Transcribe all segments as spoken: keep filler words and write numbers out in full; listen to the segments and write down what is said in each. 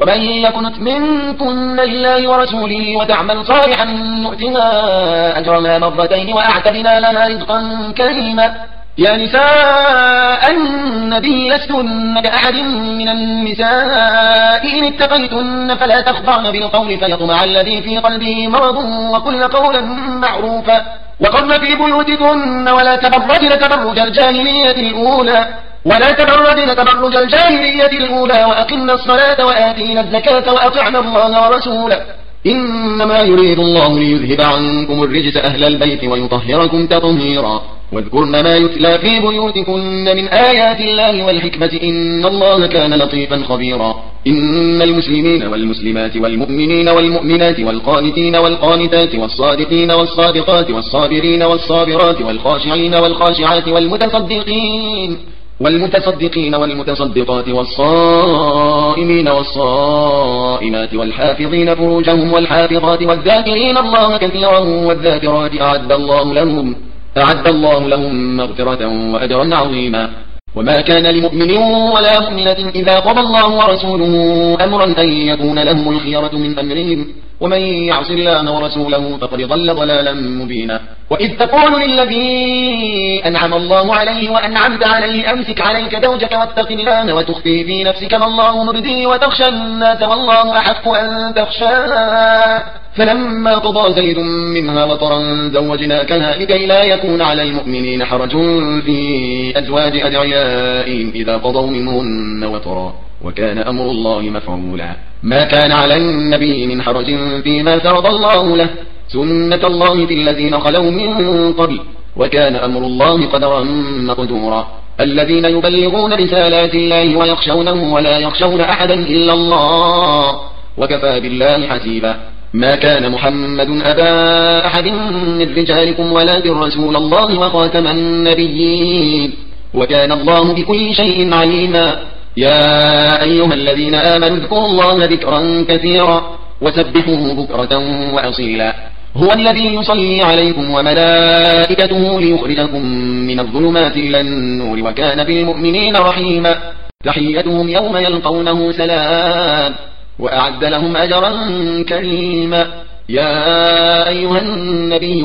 ومن يكنت منكن لله ورسوله وتعمل صالحا نؤتها أجرها مرتين وأعتدنا لها رزقا كريما. يا نساء النبي لستن كأحد من النساء إن اتقيتن فلا تخضعن بالقول فيطمع الذي في قلبه مرض وقلن قولا معروفا وقرن في بيوتكن ولا تبرجن تبرج الجاهلية الأولى ولا تبرجن تبرج الجاهلية الأولى وأقمنا الصلاة وآتينا الزكاة وأطعنا الله ورسوله إنما يريد الله ليذهب عنكم الرجس أهل البيت ويطهركم تطهيرا. واذكرن ما يتلى في بيوتكن من آيات الله والحكمة إن الله كان لطيفا خبيرا. إن المسلمين والمسلمات والمؤمنين والمؤمنات والقانتين والقانتات والصادقين والصادقات والصابرين والصابرات والخاشعين والخاشعات والمتصدقين والمتصدقين والمتصدقات والصائمين والصائمات والحافظين فروجهم والحافظات والذاكرين الله كثيرا والذاكرات أعد الله لهم أعد الله لهم مغفرة وأجرا عظيما. وما كان لمؤمن ولا مؤمنة إذا قضى الله ورسوله أمرا أن يكون لهم الخيرة من أمرهم ومن يعص الله ورسوله فقد ضل ضلالا مبينا. وإذ تقول للذي أنعم الله عليه وأنعمت عليه أمسك عليك زوجك واتق الله وتخفي في نفسك ما الله مبديه وتخشى الناس والله أحق أن تخشاه فلما قضى زيد منها وطرا زوجناكها لكي لا يكون على المؤمنين حرج في أزواج أدعيائهم إذا قضوا منهن وطرا وكان أمر الله مفعولا. ما كان على النبي من حرج فيما فرض الله له سنة الله في الذين خلوا من قبل وكان أمر الله قدرا مقدورا. الذين يبلغون رسالات الله ويخشونه ولا يخشون أحدا إلا الله وكفى بالله حسيبا. ما كان محمد أبا أحد من رجالكم ولكن رسول الله وخاتم النبيين وكان الله بكل شيء عليما. يا أيها الذين آمنوا اذكروا الله ذكرا كثيرا وسبحوه بكرة وأصيلا. هو الذي يصلي عليكم وملائكته ليخرجكم من الظلمات إلى النور وكان بالمؤمنين رحيما. تحيتهم يوم يلقونه سلام وأعد لهم أجرا كريما. يا أيها النبي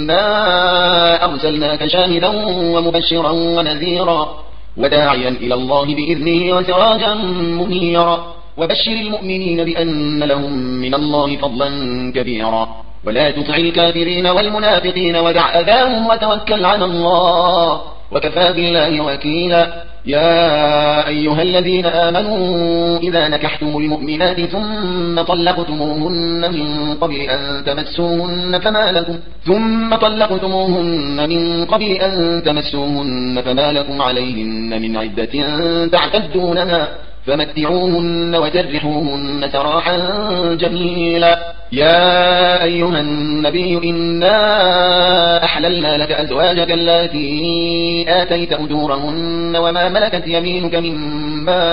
إنا أرسلناك شاهدا ومبشرا ونذيرا وداعيا إلى الله بإذنه وسراجا منيرا. وبشر المؤمنين بأن لهم من الله فضلا كبيرا ولا تطع الكافرين والمنافقين ودع أذاهم وتوكل على الله وكفى بالله وكيلا. يا أيها الذين آمنوا إذا نكحتم المؤمنات ثم طلقتموهن من قبل أن تمسوهن فما لكم ثم طلقتموهن من قبل أن تمسوهن فما لكم عليهن من عدة تعتدونها فمتعوهن وسرحوهن سراحا جميلا. يا أيها النبي إنا أحللنا لك أزواجك التي آتيت أجورهن وما ملكت يمينك مما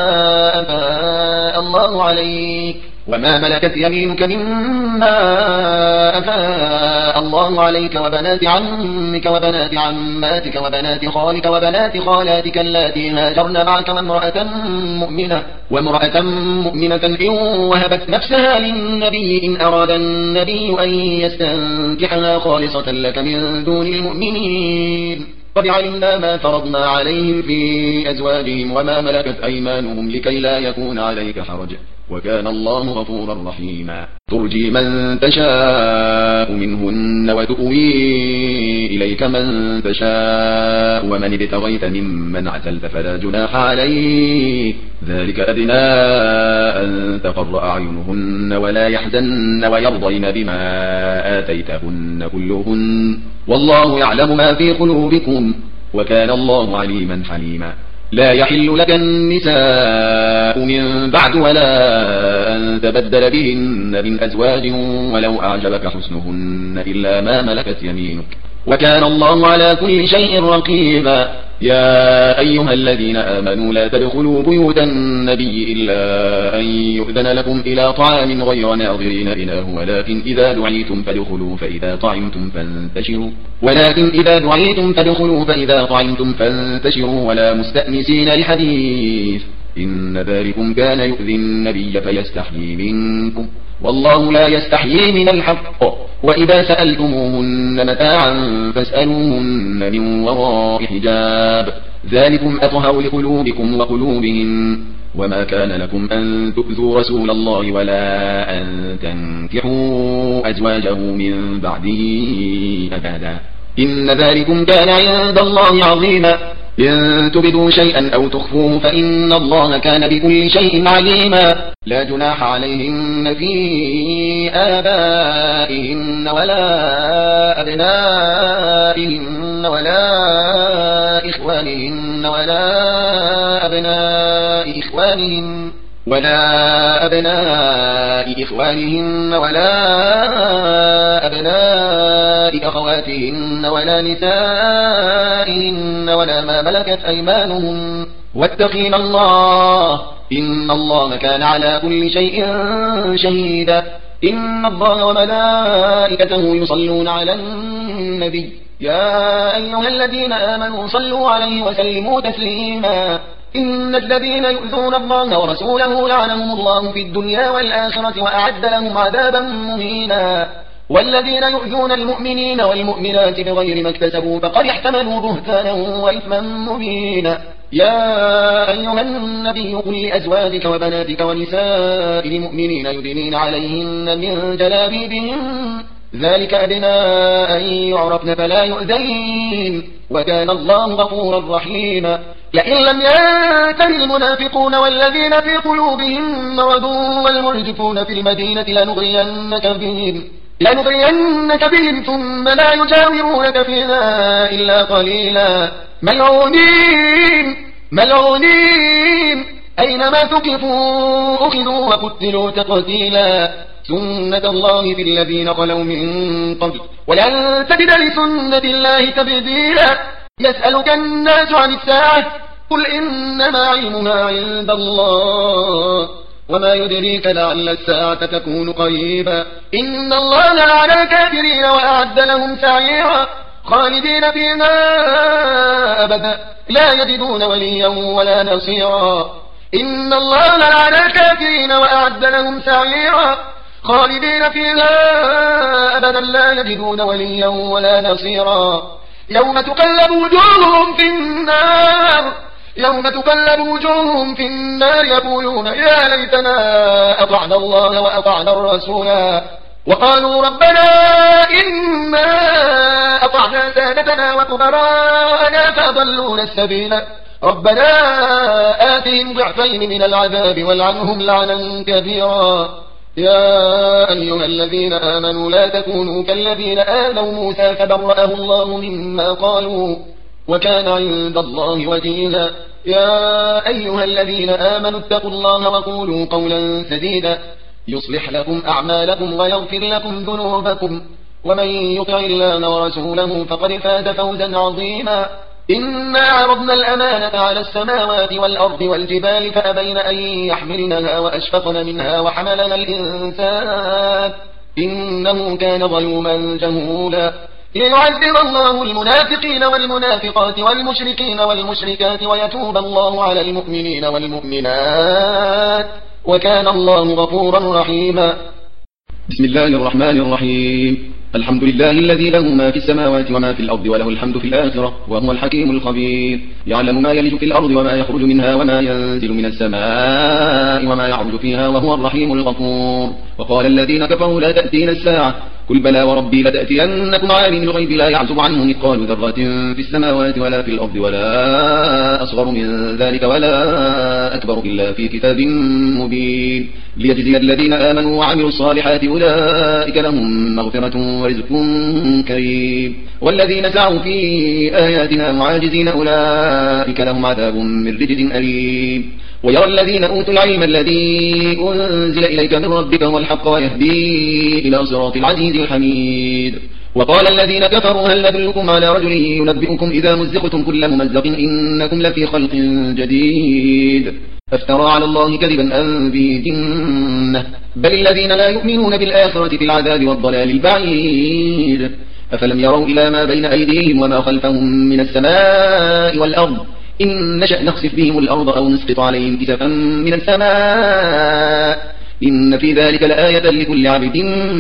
أفاء الله عليك وما ملكت يمينك مما أفاء الله عليك وبنات عمك وبنات عماتك وبنات خالك وبنات خالاتك اللاتي هاجرن معك وامرأة مؤمنة وامرأة مؤمنة إن وهبت نفسها للنبي إن أراد النبي أن يستنكحها خالصة لك من دون المؤمنين قد علمنا ما فرضنا عليهم في أزواجهم وما ملكت أيمانهم لكي لا يكون عليك حرج وكان الله غفورا رحيما. ترجي من تشاء منهن وتؤوي إليك من تشاء ومن ابتغيت ممن عزلت فلا جناح عليك ذلك أدنى أن تقر أعينهن ولا يحزن ويرضين بما آتيتهن كلهن والله يعلم ما في قلوبكم وكان الله عليما حليما. لا يحل لك النساء من بعد ولا أن تبدل بهن من أزواج ولو أعجبك حسنهن إلا ما ملكت يمينك وكان الله على كل شيء رقيبا. يا أيها الذين آمنوا لا تدخلوا بيوت النبي إلا أن يؤذن لكم إلى طعام غير ناظرين إناه ولكن إذا دعيتم فادخلوا فإذا طعمتم فانتشروا ولكن إذا دعيتم فادخلوا فإذا طعمتم فانتشروا ولا مستأنسين لحديث إن ذلكم كان يؤذي النبي فيستحيي منكم والله لا يستحيي من الحق وإذا سألتموهن متاعا فاسألوهن من وراء حجاب ذلكم أطهر لقلوبكم وقلوبهم وما كان لكم أن تؤذوا رسول الله ولا أن تنكحوا أزواجه من بعده أبدا إن ذلكم كان عند الله عظيما إن تبدوا شيئا أو تخفوه فإن الله كان بكل شيء عليما لا جناح عليهن في آبائهن ولا أبنائهن ولا إخوانهن ولا أبناء إخوانهن ولا أبناء إخوانهن ولا أبناء أخواتهن ولا نسائهن ولا ما ملكت أيمانهن واتقين الله إن الله كان على كل شيء شهيدا إن الله وملائكته يصلون على النبي يا أيها الذين آمنوا صلوا عليه وسلموا تسليما إن الذين يؤذون الله ورسوله لعنهم الله في الدنيا والآخرة وأعد لهم عذابا مهينا والذين يؤذون المؤمنين والمؤمنات بغير ما اكتسبوا فقد احتملوا بهتانا وإثما مبينا يا أيها النبي قل لأزواجك وبناتك ونساء المؤمنين يدنين عليهن من جلابيبهن ذلك أدنى أن يعرفن فلا يؤذين وكان الله غفورا رحيما لئن لم ينتهي المنافقون والذين في قلوبهم مرض والمرجفون في المدينة لنغرينك بهم لنغرينك بهم ثم لا يجاورونك فيها إلا قليلا ملعونين ملعونين أينما ثقفوا أخذوا وقتلوا تقتيلا سنة الله في الذين خلوا من قبل ولن تجد لسنة الله تبديلا يسألك الناس عن الساعة قل إنما علمها عند الله وما يدريك لعل الساعة تكون قريبا إن الله لعن الكافرين وأعد لهم سعيرا خالدين فيها أبدا لا يجدون وليا ولا نصيرا إن الله لعن الكافرين وأعد لهم سعيرا خالدين فيها أبدا لا يجدون وليا ولا نصيرا يوم تقلب وجوههم في النار يوم تقلب وجوههم في النار يقولون يا ليتنا أطعنا الله وأطعنا الرسولا وقالوا ربنا إنا أطعنا سادتنا وكبراءنا فأضلونا السبيل ربنا آتهم ضعفين من العذاب والعنهم لعنا كبيرا يا أيها الذين آمنوا لا تكونوا كالذين آذوا موسى فبرأه الله مما قالوا وكان عند الله وجيها يا أيها الذين آمنوا اتقوا الله وقولوا قولا سديدا يصلح لكم أعمالكم ويغفر لكم ذنوبكم ومن يطع الله ورسوله فقد فاز فوزا عظيما إنا عرضنا الأمانة على السماوات والأرض والجبال فأبين أن يحملنها وأشفقن منها وحملنا الإنسان إنه كان ظلوما جهولا ليعذب الله المنافقين والمنافقات والمشركين والمشركات ويتوب الله على المؤمنين والمؤمنات وكان الله غفورا رحيما بسم الله الرحمن الرحيم الحمد لله الذي له ما في السماوات وما في الأرض وله الحمد في الآخرة وهو الحكيم الخبير يعلم ما يلج في الأرض وما يخرج منها وما ينزل من السماء وما يعرج فيها وهو الرحيم الغفور وقال الذين كفروا لا تأتينا الساعة قل بلى وربي لتأتينكم عالم الغيب لا يعزب عنه مثقال ذرة في السماوات ولا في الأرض ولا أصغر من ذلك ولا أكبر إلا في كتاب مبين ليجزي الذين آمنوا وعملوا الصالحات أولئك لهم مغفرة ورزق كريم والذين سعوا في آياتنا معاجزين أولئك لهم عذاب من رجز أليم ويرى الذين أوتوا العلم الذي أنزل إليك من ربك هو الحق ويهدي إلى صراط العزيز الحميد وقال الذين كفروا هل ندلكم على رجل ينبئكم إذا مزقتم كل ممزق إنكم لفي خلق جديد أفترى على الله كذبا أم به جنة بل الذين لا يؤمنون بالآخرة في العذاب والضلال البعيد أفلم يروا إلى ما بين أيديهم وما خلفهم من السماء والأرض إن نشأ نخسف بهم الأرض أو نسقط عليهم كسفا من السماء إن في ذلك لآية لكل عبد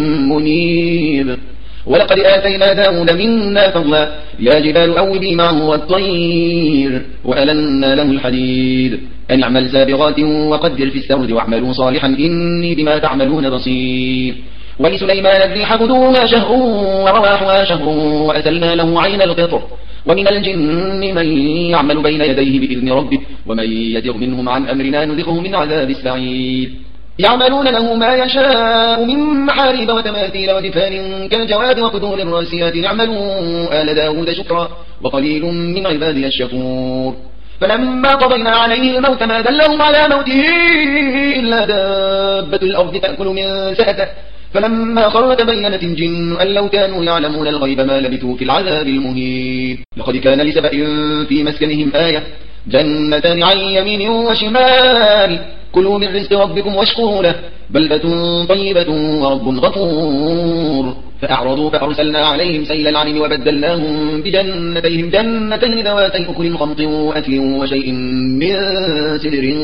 منيب. ولقد آتينا داود منا فضلا يا جبال أوبي معه والطير وألنا له الحديد أن اعمل سابغات وقدر في السرد واعملوا صالحا إني بما تعملون بصير. ولسليمان الريح غدوها شهر ورواحها شهر وأسلنا له عين القطر ومن الجن من يعمل بين يديه بإذن ربه ومن يزغ منهم عن أمرنا نذقه من عذاب السعير. يعملون له ما يشاء من محاريب وتماثيل ودفان كالجواب وقدور الراسيات اعملوا آل داود شكرا وقليل من عبادي الشكور. فلما قضينا عليه الموت ما دلهم على موته إلا دابة الأرض تأكل من سأته فلما خر تبينت الجن أن لو كانوا يعلمون الغيب ما لبثوا في العذاب المهين. لقد كان لسبأ في مسكنهم آية جنتان عن يمين وشمال كلوا من رزق ربكم واشكروا له بلدة طيبة ورب غفور. فأعرضوا فأرسلنا عليهم سيل العرم وبدلناهم بجنتيهم جنتين ذواتي أكل خمط وأكل وشيء من سدر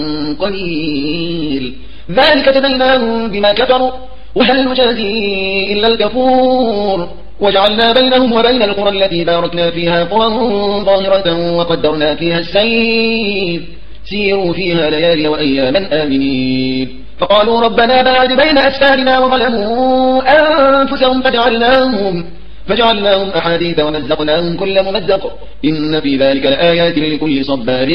قليل ذلك جزيناهم بما كفروا وهل نجازي إلا الكفور. وجعلنا بينهم وبين القرى التي باركنا فيها قرى ظاهرة وقدرنا فيها السير سيروا فيها ليالي وأياما آمنين. فقالوا ربنا باعد بين أسفارنا وظلموا أنفسهم فجعلناهم, فجعلناهم أحاديث ومزقناهم كل ممزق إن في ذلك لآيات لكل صبار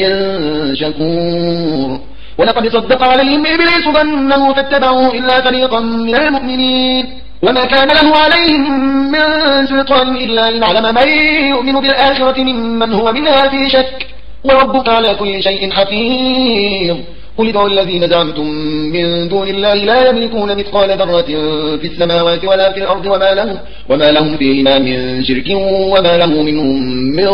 شكور. ولقد صدق عليهم إبليس ظنه فاتبعوا إلا فريقا من المؤمنين وما كان له عليهم من سلطان إلا لنعلم من يؤمن بالآخرة ممن هو منها في شك وربك على كل شيء حفيظ. قل ادعوا الذين زعمتم من دون الله لا يملكون مثقال ذرة في السماوات ولا في الأرض وما لهم, وما لهم فيهما من شرك وما له منهم من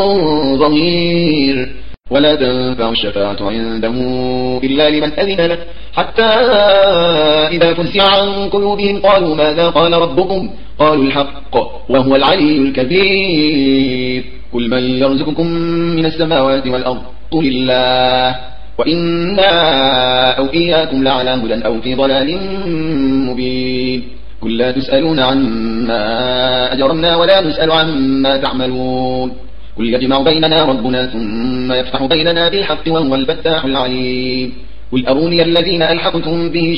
ظهير. ولا تنفع الشفاعة عنده إلا لمن أذن له حتى إذا فزع عن قلوبهم قالوا ماذا قال ربكم قالوا الحق وهو العلي الكبير. قل من يرزقكم من السماوات والأرض قل الله وإنا أو إياكم لعلى هدى أو في ضلال مبين. قل لا تسألون عما أجرمنا ولا نسأل عما تعملون. قل يجمع بيننا ربنا ثم يفتح بيننا بالحق وهو الفتاح العليم. قل أروني الذين ألحقتم به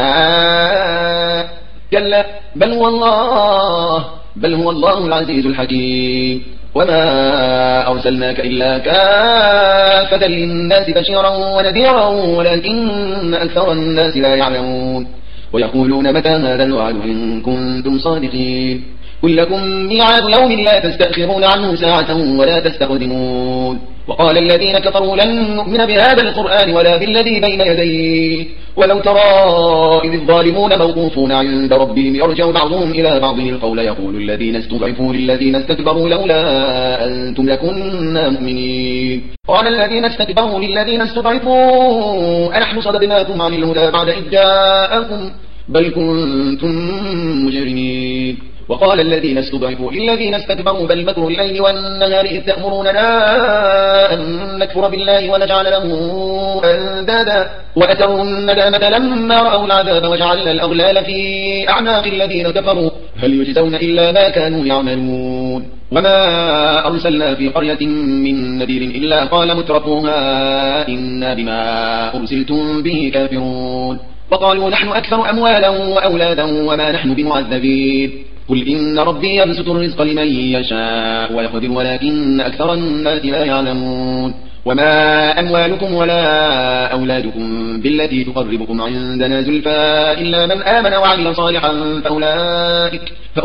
شركاء كلا بل هو الله بل هو الله العزيز الحكيم. وما أرسلناك إلا كافة للناس بشيرا ونذيرا ولكن أكثر الناس لا يعلمون. ويقولون متى هذا الوعد إن كنتم صادقين. قل لكم ميعاد يوم لا تستأخرون عنه ساعة ولا تستقدمون. وقال الذين كفروا لن نؤمن بهذا القرآن ولا بالذي بين يديه ولو ترى إذ الظالمون موقوفون عند ربهم يرجع بعضهم إلى بعض القول يقول الذين استضعفوا للذين استكبروا لولا أنتم لكنا مؤمنين. قال الذين استكبروا للذين استضعفوا أنحن صددناكم عن الهدى بعد إذ جاءكم بل كنتم مجرمين. وقال الذين استضعفوا للذين استكبروا بل مكروا الليل والنهار إذ تأمروننا أن نكفر بالله ونجعل له أندادا وأتروا الندامة لما رأوا العذاب وجعلنا الأغلال في أعناق الذين كفروا هل يجزون إلا ما كانوا يعملون. وما أرسلنا في قرية من نذير إلا قال مترفوها إنا بما أرسلتم به كافرون. وقالوا نحن أكثر أموالا وأولادا وما نحن بمعذبين. قل إن ربي يبسط الرزق لمن يشاء ويقدر ولكن أكثر الناس لا يعلمون. وما أموالكم ولا أولادكم بالتي تقربكم عندنا زلفى إلا من آمن وعمل صالحا فأولئك,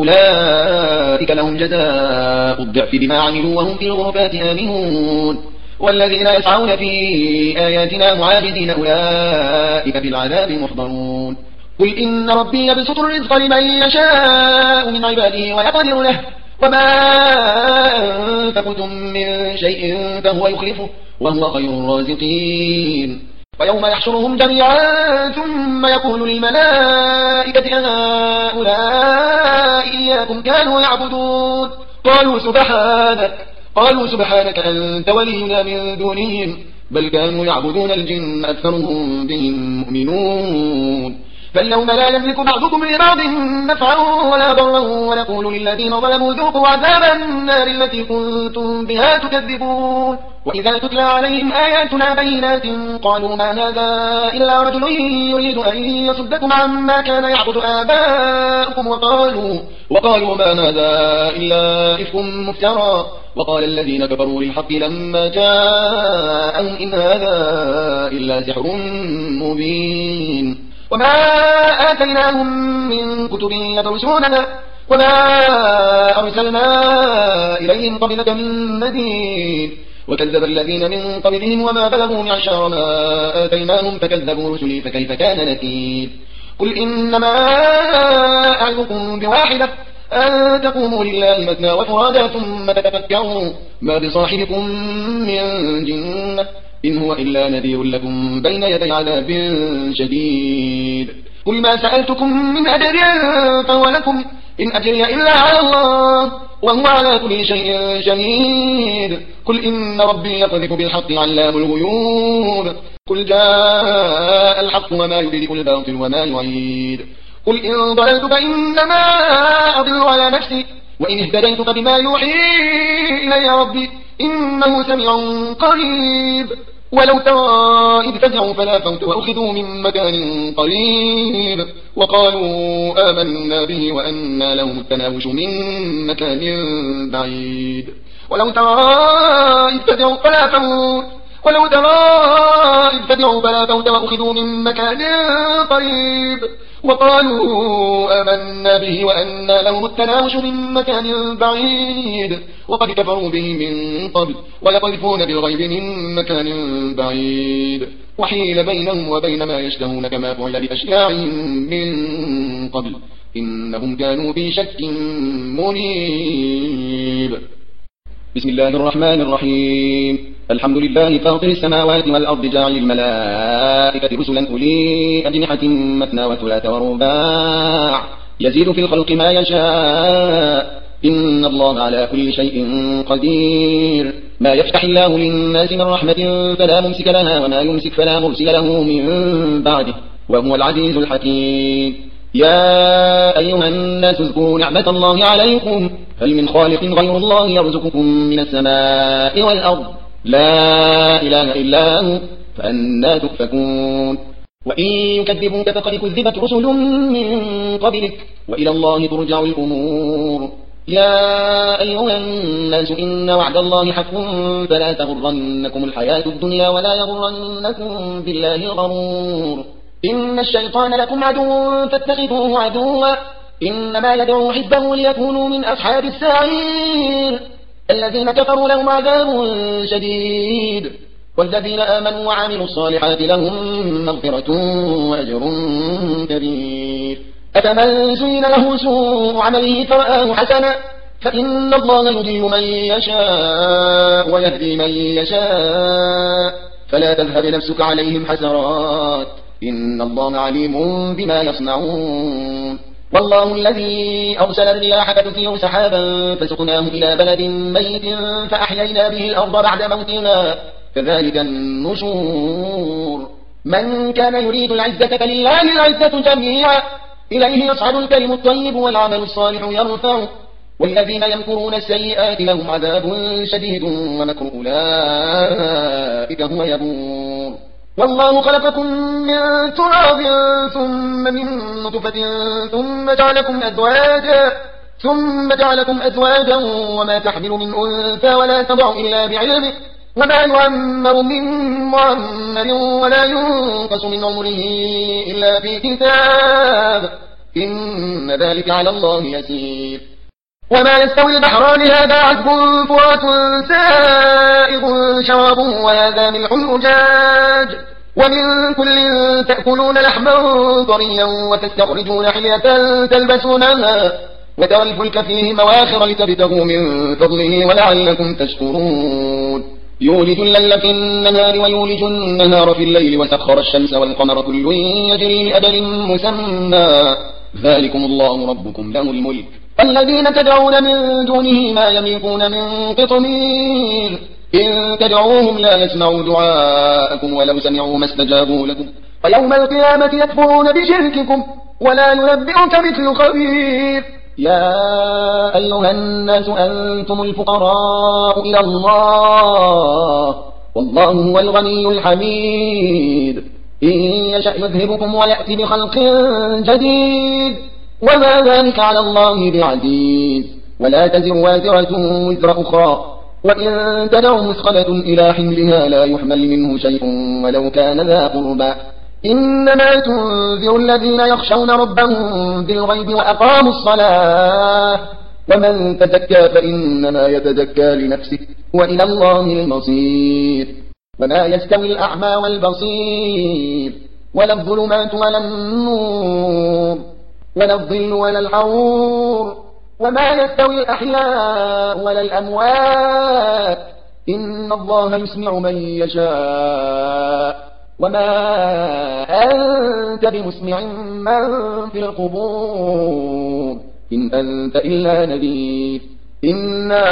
فأولئك لهم جزاء الضعف بما عملوا وهم في الغرفات آمنون. والذين يسعون في آياتنا معاجزين أولئك في العذاب محضرون. قل إن ربي يبسط الرزق لمن يشاء من عباده ويقدر له وما أنفقتم من شيء فهو يخلفه وهو خير الرازقين. ويوم يحشرهم جميعا ثم يقول للملائكة أهؤلاء إياكم كانوا يعبدون قالوا سبحانك قالوا سبحانك أنت ولينا من دونهم بل كانوا يعبدون الجن أكثرهم بهم مؤمنون فاليوم لا يملك بعضكم لبعض نفعا ولا ضرا ونقول للذين ظلموا ذوقوا عذاب النار التي كنتم بها تكذبون وإذا تتلى عليهم آياتنا بينات قالوا ما هذا إلا رجل يريد أن يصدكم عما كان يعبد آباؤكم وقالوا, وقالوا ما هذا إلا إفك مفترى وقال الذين كفروا للحق لما جاءهم إن هذا إلا سحر مبين وما آتيناهم من كتب يدرسونها وما أرسلنا إليهم قبلك من نذير وكذب الذين من قبلهم وما بلغوا معشار ما آتيناهم فكذبوا رسلي فكيف كان نكير قل إنما أعظكم بواحدة أن تقوموا لله مثنى وفرادا ثم تتفكروا ما بصاحبكم من جنة إن هو إلا نذير لكم بين يدي عذاب شديد قل ما سألتكم من أجر فهو لكم إن أجري إلا على الله وهو على كل شيء شهيد قل إن ربي يقذف بالحق علام الغيوب قل جاء الحق وما يبدئ الباطل وما يعيد قل إن ضللت فإنما أضل على نفسي وإن اهتديت فبما يوحي إلي ربي إنه سميع قريب ولو ترى إذ فزعوا فلا فوت وأخذوا من مكان قريب وقالوا آمنا به وأنى لهم التناوش من مكان بعيد ولو ترى إذ فزعوا فلا فوت ولو ترى إذ فزعوا فلا فوت وأخذوا من مكان قريب وقالوا آمنا به وأنى لهم التناوش من مكان بعيد وقد كفروا به من قبل ويقذفون بالغيب من مكان بعيد وحيل بينهم وبين ما يشتهون كما فعل بأشياعهم من قبل إنهم كانوا في شك مريب بسم الله الرحمن الرحيم الحمد لله فاطر السماوات والأرض جاعل الملائكة رسلا أولي أجنحة مثنى وثلاث ورباع يزيد في الخلق ما يشاء إن الله على كل شيء قدير ما يفتح الله للناس من رحمة فلا ممسك لها وما يمسك فلا مرسل له من بعده وهو العزيز الحكيم يا أيها الناس اذكروا نعمة الله عليكم هل من خالق غير الله يرزقكم من السماء والأرض لا إله إلا هو فأنا تؤفكون وإن يكذبوك فقد كذبت رسل من قبلك وإلى الله ترجع الأمور يا أيها الناس إن وعد الله حق فلا تغرنكم الحياة الدنيا ولا يغرنكم بالله الغرور إن الشيطان لكم عدو فاتخذوه عدوا إنما يدعو حزبه ليكونوا من أصحاب السعير الذين كفروا لهم عذاب شديد والذين آمنوا وعملوا الصالحات لهم مغفرة وأجر كبير أفمن زين له سوء عمله فرآه حسنا فإن الله يضل من يشاء ويهدي من يشاء فلا تذهب نفسك عليهم حسرات إن الله عليم بما يصنعون والله الذي أرسل الرياح فتثير سحابا فسقناه إلى بلد ميت فأحيينا به الأرض بعد موتها كذلك النشور من كان يريد العزة فلله العزة جميعا إليه يصعد الكلم الطيب والعمل الصالح يرفعه والذين يمكرون السيئات لهم عذاب شديد ومكر أولئك هو يبور والله خلقكم من تراب ثم من نطفة ثم جعلكم أزواجا ثم جعلكم أزواجا وما تحمل من أنثى ولا تضع إلا بعلمه وما يعمر من معمر ولا ينقص من عمره إلا في كتاب إن ذلك على الله يسير وما يستوي البحران هذا عذب فرات سائغ شرابه وهذا ملح أجاج ومن كل تأكلون لحما طريا وتستخرجون حلية تلبسونها وترى الفلك فيه مواخر لتبتغوا من فضله ولعلكم تشكرون يولج الليل في النهار ويولج النهار في الليل وسخر الشمس والقمر كل يجري لأجل مسمى ذلكم الله ربكم له الملك والذين تدعون من دونه ما يملكون من قطمير إن تدعوهم لا يسمعوا دعاءكم ولو سمعوا ما استجابوا لكم ويوم القيامة يكفرون بشرككم ولا ينبئك مثل خبير. يا أيها الناس أنتم الفقراء إلى الله والله هو الغني الحميد إن يشأ يذهبكم ويأتي بخلق جديد وما ذلك على الله بعزيز. ولا تزر وازرة وزر أخرى وإن تدع مثقلة إلى حملها لا يحمل منه شيء ولو كان ذا قربى إنما تنذر الذين يخشون ربهم بالغيب وأقاموا الصلاة ومن تزكى فإنما يتزكى لنفسه وإلى الله المصير. وما يستوي الأعمى والبصير ولا الظلمات ولا النور ولا الظل ولا الحرور وما يستوي الأحياء ولا الأموات إن الله يسمع من يشاء وما أنت بمسمع من في القبور إن أنت إلا نذير. إنا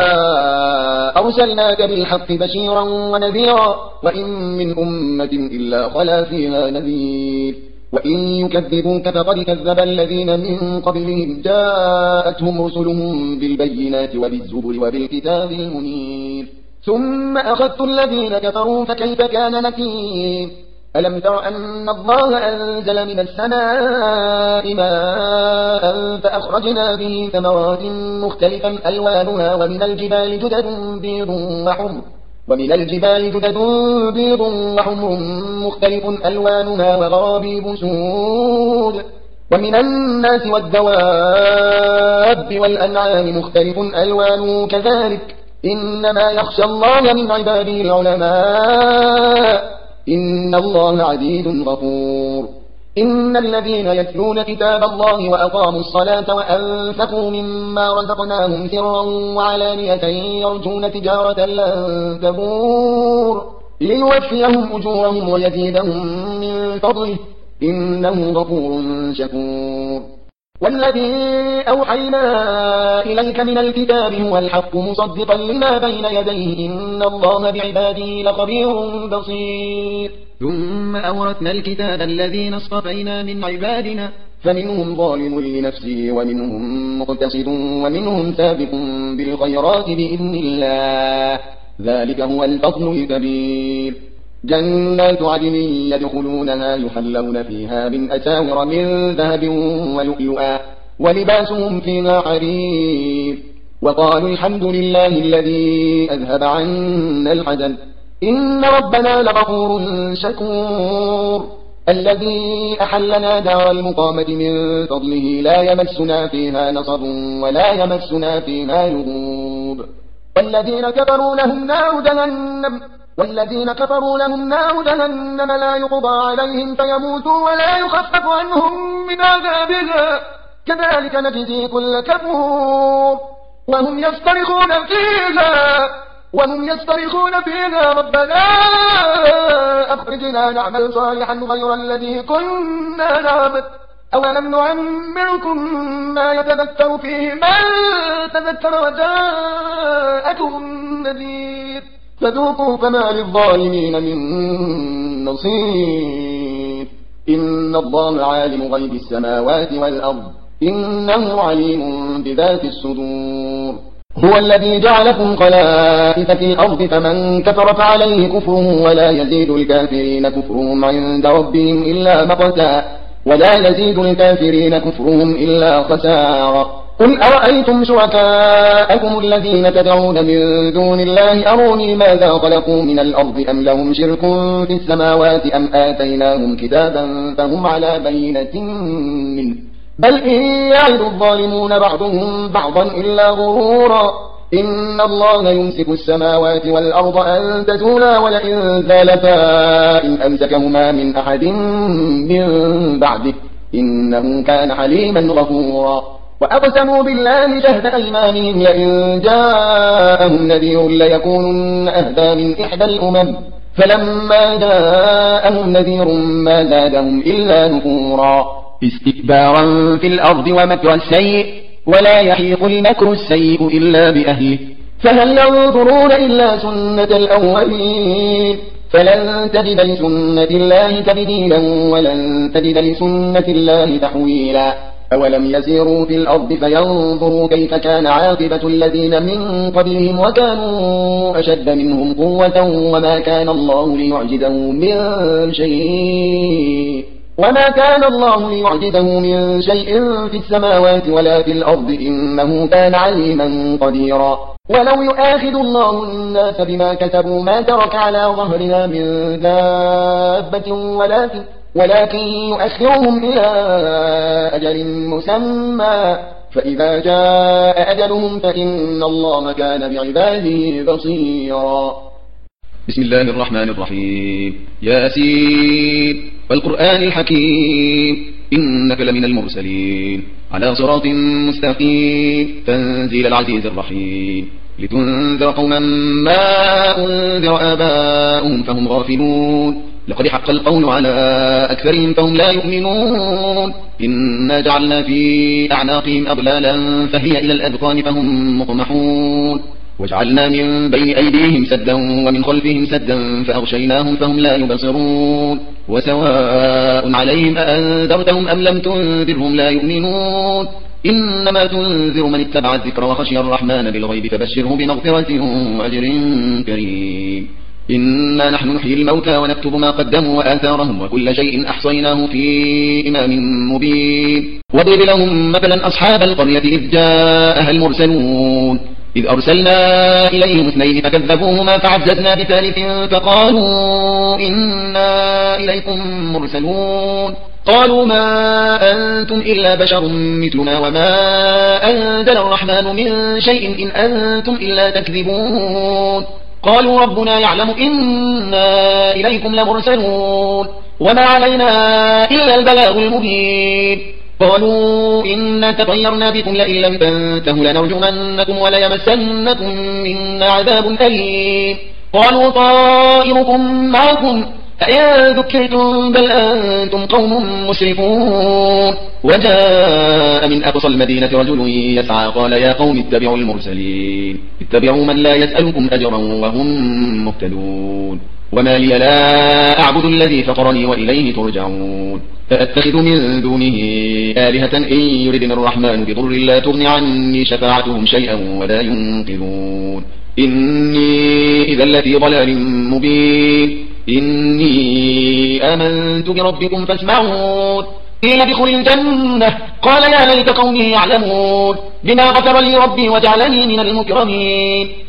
أرسلناك بالحق بشيرا ونذيرا وإن من أمة إلا خلا فيها نذير وإن يكذبوك فقد كذب الذين من قبلهم جاءتهم رسلهم بالبينات وبالزبر وبالكتاب المنير ثم أخذت الذين كفروا فكيف كان نكير. ألم تر أن الله أنزل من السماء ماء فأخرجنا به ثمرات مختلفا ألوانها ومن الجبال جدد بيض وحمر ومن الجبال جدد بيض وحمر مختلف ألوانها وغرابيب سود ومن الناس والدواب والأنعام مختلف ألوانه كذلك إنما يخشى الله من عباده العلماء إن الله عزيز غفور. إن الذين يتلون كتاب الله وأقاموا الصلاة وأنفقوا مما رزقناهم سرا وعلانية يرجون تجارة لن تبور ليوفيهم أجورهم ويزيدهم من فضله إنه غفور شكور. والذي أوحينا إليك من الكتاب هو الحق مصدقا لما بين يديه إن الله بعباده لخبير بصير. ثم أورثنا الكتاب الذين اصطفينا من عبادنا فمنهم ظالم لنفسه ومنهم مقتصد ومنهم سابق بالخيرات بإذن الله ذلك هو الفضل الكبير. جنات عدن يدخلونها يحلون فيها من أساور من ذهب ولؤلؤا ولباسهم فيها حرير وقالوا الحمد لله الذي أذهب عنا الحزن إن ربنا لغفور شكور. الذي أحلنا دار المقامة من فضله لا يمسنا فيها نصب ولا يمسنا فيها لغوب. والذين كفروا لهم نار جهنم والذين كفروا لهم نار جهنم لا يقضى عليهم فيموتوا ولا يخفف عنهم من عذابها كذلك نجزي كل كفور. وهم يصطرخون فيها وهم يصطرخون فيها ربنا أخرجنا نعمل صالحا غير الذي كنا نعمل أولم نعمركم ما يتذكر فيه من تذكر وجاءكم النذير فذوقوا فما للظالمين من نصير. إن الله عالم غيب السماوات والأرض إنه عليم بذات الصدور. هو الذي جعلكم خلائف في الأرض فمن كفر فعليه كفره ولا يزيد الكافرين كفرهم عند ربهم إلا مقتا ولا يزيد الكافرين كفرهم إلا خسارا. قل أرأيتم شركاءكم الذين تدعون من دون الله أروني ماذا خلقوا من الأرض أم لهم شرك في السماوات أم آتيناهم كتابا فهم على بينة منه بل إن يعد الظالمون بعضهم بعضا إلا غرورا. إن الله يمسك السماوات والأرض أن تزولا ولئن زالتا إن أمسكهما من أحد من بعده إنه كان حليما غفورا. وأقسموا بالله جهد أيمانهم لئن جاءهم نذير ليكونن أهدى من إحدى الأمم فلما جاءهم نذير ما زادهم إلا نفورا استكبارا في الأرض ومكر السيء ولا يحيق المكر السيء إلا بأهله فهل ينظرون إلا سنة الأولين فلن تجد لسنة الله تبديلا ولن تجد لسنة الله تحويلا أولم يسيروا في الأرض فينظروا كيف كان عاقبة الذين من قبلهم وكانوا أشد منهم قوة وما كان الله ليعجزه من شيء وما كان الله ليعجزه من شيء في السماوات ولا في الأرض إنه كان عليما قديرا ولو يؤاخذ الله الناس بما كسبوا ما ترك على ظهرها من دابة ولكن ولكن يؤخرهم إلى أجل مسمى فإذا جاء أجلهم فإن الله كان بعباده بصيرا. بسم الله الرحمن الرحيم. ياسين والقرآن الحكيم إنك لمن المرسلين على صراط مستقيم تنزيل العزيز الرحيم لتنذر قوما ما أنذر آباؤهم فهم غافلون لقد حق القول على أكثرهم فهم لا يؤمنون إنا جعلنا في أعناقهم أغلالا فهي إلى الأذقان فهم مطمحون وجعلنا من بين أيديهم سدا ومن خلفهم سدا فأغشيناهم فهم لا يبصرون وسواء عليهم أأنذرتهم أم لم تنذرهم لا يؤمنون إنما تنذر من اتبع الذكر وخشي الرحمن بالغيب فبشره بمغفرة وأجر كريم. إنا نحن نحيي الموتى ونكتب ما قدموا وآثارهم وكل شيء أحصيناه في إمام مبين. واضرب لهم مثلا أصحاب القرية إذ جاءها المرسلون إذ أرسلنا إليهم اثنين فكذبوهما فعززنا بثالث فقالوا إنا إليكم مرسلون قالوا ما أنتم إلا بشر مثلنا وما أنزل الرحمن من شيء إن أنتم إلا تكذبون قالوا ربنا يعلم إنا إليكم لمرسلون وما علينا إلا البلاغ المبين قالوا إنا تطيرنا بكم لئن لم تنتهوا لنرجمنكم وليمسنكم منا عذاب أليم قالوا طائركم معكم أئن ذكرتم بل أنتم قوم مسرفون وجاء من أقصى المدينة رجل يسعى قال يا قوم اتبعوا المرسلين اتبعوا من لا يسألكم أجرا وهم مهتدون وما لي لا أعبد الذي فطرني وإليه ترجعون فأتخذ من دونه آلهة إن يردن الرحمن بضر لا تغن عني شفاعتهم شيئا ولا ينقذون إني إذا لفي ضلال مبين إني آمنت بربكم فاسمعون قيل ادخل الجنة قال يا ليت قومي يعلمون بما غفر لي ربي وجعلني من المكرمين